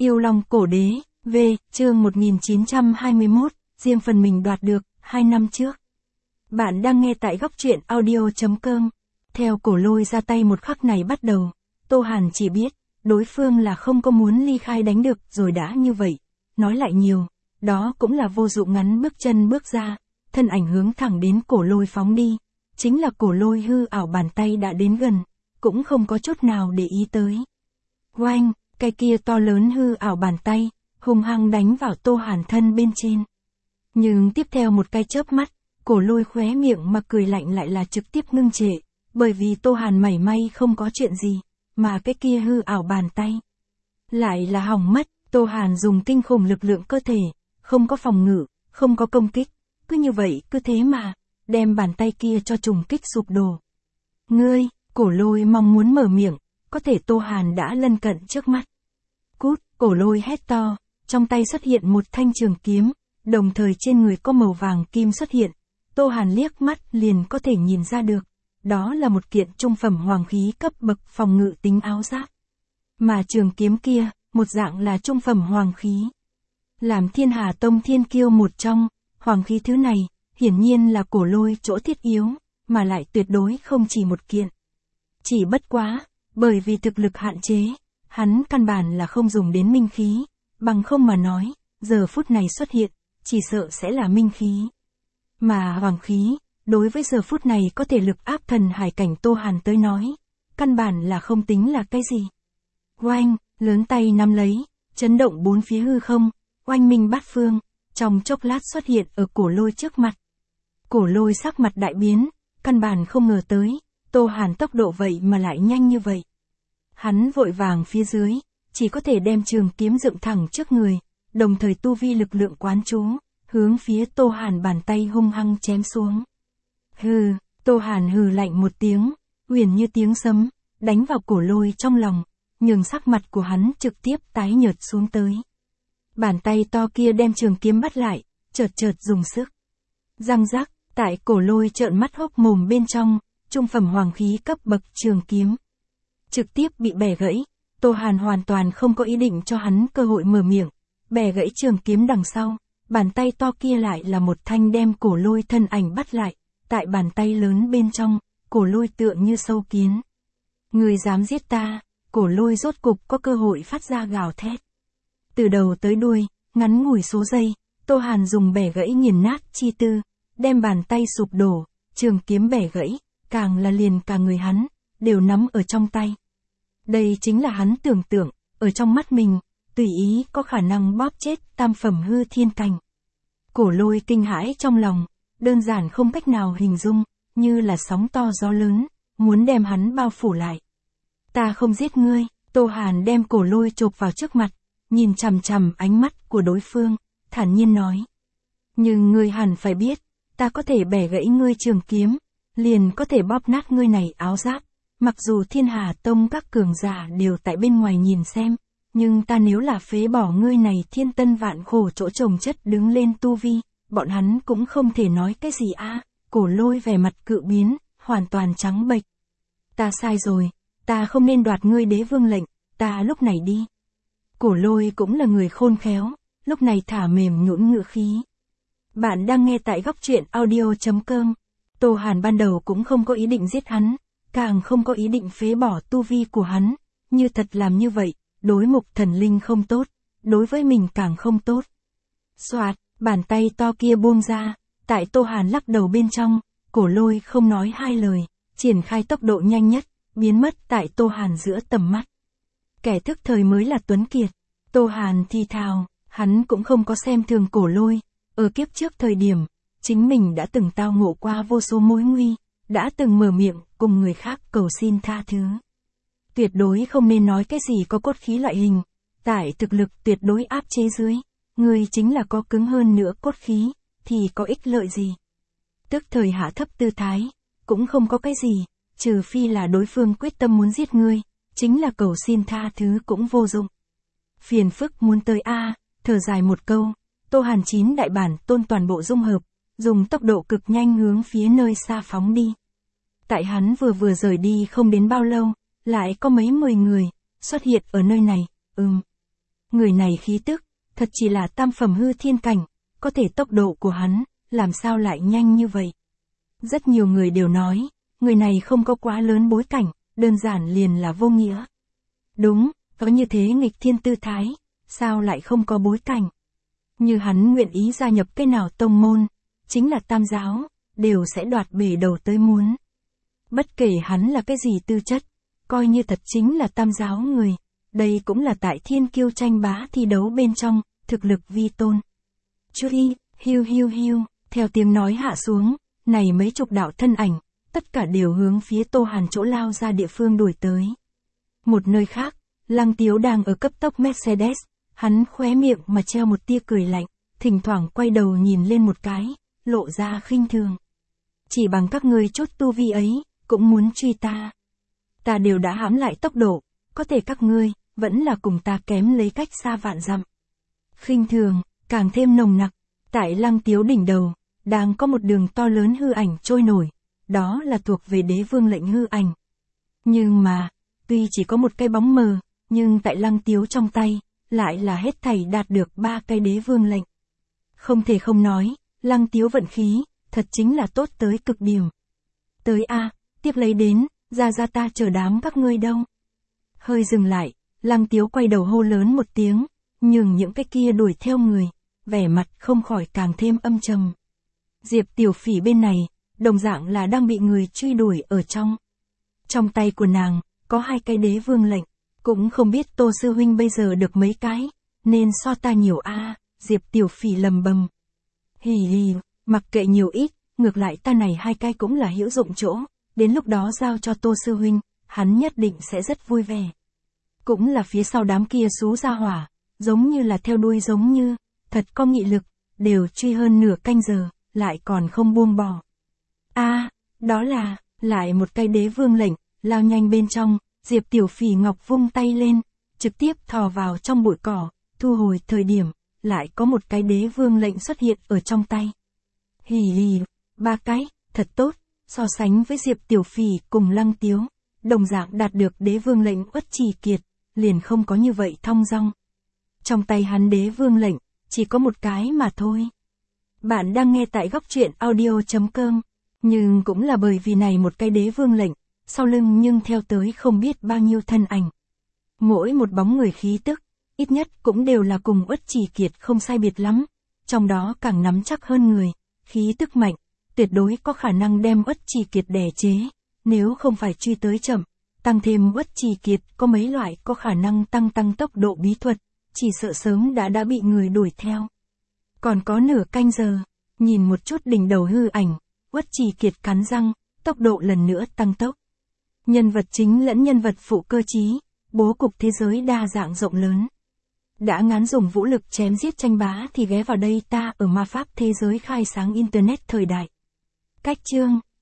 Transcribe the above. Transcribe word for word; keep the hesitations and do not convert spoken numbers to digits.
Yêu Long Cổ Đế, V, chương một nghìn chín trăm hai mươi mốt, riêng phần mình đoạt được, hai năm trước. Bạn đang nghe tại góc truyện audio.com. Theo Cổ Lôi ra tay một khắc này bắt đầu, Tô Hàn chỉ biết, đối phương là không có muốn ly khai đánh được rồi đã như vậy. Nói lại nhiều, đó cũng là vô dụng, ngắn bước chân bước ra, thân ảnh hướng thẳng đến Cổ Lôi phóng đi. Chính là Cổ Lôi hư ảo bàn tay đã đến gần, cũng không có chút nào để ý tới. Oanh, cái kia to lớn hư ảo bàn tay, hung hăng đánh vào Tô Hàn thân bên trên. Nhưng tiếp theo một cái chớp mắt, Cổ Lôi khóe miệng mà cười lạnh lại là trực tiếp ngưng trệ, bởi vì Tô Hàn mảy may không có chuyện gì, mà cái kia hư ảo bàn tay lại là hỏng mất. Tô Hàn dùng kinh khủng lực lượng cơ thể, không có phòng ngự, không có công kích, cứ như vậy cứ thế mà đem bàn tay kia cho trùng kích sụp đổ. Ngươi, Cổ Lôi mong muốn mở miệng, có thể Tô Hàn đã lân cận trước mắt. Cút, Cổ Lôi hét to, trong tay xuất hiện một thanh trường kiếm, đồng thời trên người có màu vàng kim xuất hiện. Tô Hàn liếc mắt liền có thể nhìn ra được, đó là một kiện trung phẩm hoàng khí cấp bậc phòng ngự tính áo giáp. Mà trường kiếm kia, một dạng là trung phẩm hoàng khí. Làm Thiên Hà Tông thiên kiêu một trong, hoàng khí thứ này, hiển nhiên là Cổ Lôi chỗ thiết yếu, mà lại tuyệt đối không chỉ một kiện. Chỉ bất quá, bởi vì thực lực hạn chế, hắn căn bản là không dùng đến minh khí, bằng không mà nói, giờ phút này xuất hiện, chỉ sợ sẽ là minh khí. Mà hoàng khí, đối với giờ phút này có thể lực áp thần hải cảnh Tô Hàn tới nói, căn bản là không tính là cái gì. Oanh, lớn tay nắm lấy, chấn động bốn phía hư không, oanh minh bát phương, trong chốc lát xuất hiện ở Cổ Lôi trước mặt. Cổ Lôi sắc mặt đại biến, căn bản không ngờ tới, Tô Hàn tốc độ vậy mà lại nhanh như vậy. Hắn vội vàng phía dưới, chỉ có thể đem trường kiếm dựng thẳng trước người, đồng thời tu vi lực lượng quán chú, hướng phía Tô Hàn bàn tay hung hăng chém xuống. Hừ, Tô Hàn hừ lạnh một tiếng, huyền như tiếng sấm, đánh vào Cổ Lôi trong lòng, nhường sắc mặt của hắn trực tiếp tái nhợt xuống tới. Bàn tay to kia đem trường kiếm bắt lại, chợt chợt dùng sức. Răng rắc, tại Cổ Lôi trợn mắt hốc mồm bên trong, trung phẩm hoàng khí cấp bậc trường kiếm trực tiếp bị bẻ gãy. Tô Hàn hoàn toàn không có ý định cho hắn cơ hội mở miệng, bẻ gãy trường kiếm đằng sau, bàn tay to kia lại là một thanh đem Cổ Lôi thân ảnh bắt lại, tại bàn tay lớn bên trong, Cổ Lôi tựa như sâu kiến. Người dám giết ta? Cổ Lôi rốt cục có cơ hội phát ra gào thét. Từ đầu tới đuôi, ngắn ngủi số giây, Tô Hàn dùng bẻ gãy nghiền nát chi tư, đem bàn tay sụp đổ, trường kiếm bẻ gãy, càng là liền cả người hắn, đều nắm ở trong tay. Đây chính là hắn tưởng tượng, ở trong mắt mình, tùy ý có khả năng bóp chết tam phẩm hư thiên cảnh. Cổ Lôi kinh hãi trong lòng, đơn giản không cách nào hình dung, như là sóng to gió lớn, muốn đem hắn bao phủ lại. Ta không giết ngươi. Tô Hàn đem Cổ Lôi chộp vào trước mặt, nhìn chằm chằm ánh mắt của đối phương, thản nhiên nói. Nhưng ngươi hẳn phải biết, ta có thể bẻ gãy ngươi trường kiếm, liền có thể bóp nát ngươi này áo giáp. Mặc dù Thiên Hà Tông các cường giả đều tại bên ngoài nhìn xem, nhưng ta nếu là phế bỏ ngươi này thiên tân vạn khổ chỗ trồng chất đứng lên tu vi, bọn hắn cũng không thể nói cái gì a. À. Cổ Lôi vẻ mặt cự biến, hoàn toàn trắng bệch. Ta sai rồi, ta không nên đoạt ngươi đế vương lệnh, ta lúc này đi. Cổ Lôi cũng là người khôn khéo, lúc này thả mềm nhũn ngữ khí. Bạn đang nghe tại góc truyện audio.com. Tô Hàn ban đầu cũng không có ý định giết hắn, càng không có ý định phế bỏ tu vi của hắn, như thật làm như vậy, đối mục thần linh không tốt, đối với mình càng không tốt. Soạt, bàn tay to kia buông ra, tại Tô Hàn lắc đầu bên trong, Cổ Lôi không nói hai lời, triển khai tốc độ nhanh nhất, biến mất tại Tô Hàn giữa tầm mắt. Kẻ thức thời mới là tuấn kiệt. Tô Hàn thì thào, hắn cũng không có xem thường Cổ Lôi, ở kiếp trước thời điểm, chính mình đã từng tao ngộ qua vô số mối nguy, đã từng mở miệng cùng người khác cầu xin tha thứ. Tuyệt đối không nên nói cái gì có cốt khí loại hình, tại thực lực tuyệt đối áp chế dưới, người chính là có cứng hơn nữa cốt khí, thì có ích lợi gì. Tức thời hạ thấp tư thái, cũng không có cái gì, trừ phi là đối phương quyết tâm muốn giết ngươi, chính là cầu xin tha thứ cũng vô dụng. Phiền phức muốn tới a. À, thở dài một câu, Tô Hàn chín đại bản tôn toàn bộ dung hợp, dùng tốc độ cực nhanh hướng phía nơi xa phóng đi. Tại hắn vừa vừa rời đi không đến bao lâu, lại có mấy mười người xuất hiện ở nơi này. Ừm. người này khí tức, thật chỉ là tam phẩm hư thiên cảnh, có thể tốc độ của hắn, làm sao lại nhanh như vậy. Rất nhiều người đều nói, người này không có quá lớn bối cảnh, đơn giản liền là vô nghĩa. Đúng, có như thế nghịch thiên tư thái, sao lại không có bối cảnh. Như hắn nguyện ý gia nhập cái nào tông môn, chính là tam giáo, đều sẽ đoạt bể đầu tới muốn. Bất kể hắn là cái gì tư chất, coi như thật chính là tam giáo người, đây cũng là tại thiên kiêu tranh bá thi đấu bên trong, thực lực vi tôn. Chú ý, hiu hiu hiu, theo tiếng nói hạ xuống, này mấy chục đạo thân ảnh, tất cả đều hướng phía Tô Hàn chỗ lao ra địa phương đuổi tới. Một nơi khác, Lăng Tiếu đang ở cấp tốc Mercedes, hắn khóe miệng mà treo một tia cười lạnh, thỉnh thoảng quay đầu nhìn lên một cái, lộ ra khinh thường. Chỉ bằng các ngươi chút tu vi ấy, cũng muốn truy ta. Ta đều đã hãm lại tốc độ, có thể các ngươi, vẫn là cùng ta kém lấy cách xa vạn dặm. Khinh thường, càng thêm nồng nặc, tại Lăng Tiếu đỉnh đầu, đang có một đường to lớn hư ảnh trôi nổi, đó là thuộc về đế vương lệnh hư ảnh. Nhưng mà, tuy chỉ có một cái bóng mờ, nhưng tại Lăng Tiếu trong tay, lại là hết thảy đạt được ba cái đế vương lệnh. Không thể không nói, Lăng Tiếu vận khí, thật chính là tốt tới cực điểm. Tới a, tiếp lấy đến, ra ra ta chờ đám các ngươi đâu. Hơi dừng lại, Lăng Tiếu quay đầu hô lớn một tiếng, nhưng những cái kia đuổi theo người, vẻ mặt không khỏi càng thêm âm trầm. Diệp Tiểu Phỉ bên này, đồng dạng là đang bị người truy đuổi ở trong. Trong tay của nàng, có hai cái đế vương lệnh, cũng không biết Tô Sư Huynh bây giờ được mấy cái, nên so ta nhiều a. Diệp Tiểu Phỉ lầm bầm. Hì hì, mặc kệ nhiều ít, ngược lại ta này hai cái cũng là hữu dụng chỗ, đến lúc đó giao cho Tô Sư Huynh, hắn nhất định sẽ rất vui vẻ. Cũng là phía sau đám kia xú ra hỏa, giống như là theo đuôi giống như, thật có nghị lực, đều truy hơn nửa canh giờ, lại còn không buông bỏ. A, đó là, lại một cây đế vương lệnh, lao nhanh bên trong, Diệp Tiểu Phỉ ngọc vung tay lên, trực tiếp thò vào trong bụi cỏ, thu hồi thời điểm, lại có một cái đế vương lệnh xuất hiện ở trong tay. Hì hì, ba cái, thật tốt, so sánh với Diệp Tiểu Phỉ cùng Lăng Tiếu, đồng dạng đạt được đế vương lệnh Uất Trì Kiệt, liền không có như vậy thong dong. Trong tay hắn đế vương lệnh, chỉ có một cái mà thôi. Bạn đang nghe tại góc truyện audio chấm com, nhưng cũng là bởi vì này một cái đế vương lệnh, sau lưng nhưng theo tới không biết bao nhiêu thân ảnh. Mỗi một bóng người khí tức, ít nhất cũng đều là cùng Uất Trì Kiệt không sai biệt lắm, trong đó càng nắm chắc hơn người, khí tức mạnh, tuyệt đối có khả năng đem Uất Trì Kiệt đè chế, nếu không phải truy tới chậm, tăng thêm Uất Trì Kiệt có mấy loại có khả năng tăng tăng tốc độ bí thuật, chỉ sợ sớm đã đã bị người đuổi theo. Còn có nửa canh giờ, nhìn một chút đỉnh đầu hư ảnh, Uất Trì Kiệt cắn răng, tốc độ lần nữa tăng tốc. Nhân vật chính lẫn nhân vật phụ cơ trí, bố cục thế giới đa dạng rộng lớn. Đã ngán dùng vũ lực chém giết tranh bá thì ghé vào đây ta ở ma pháp thế giới khai sáng Internet thời đại. Cách chương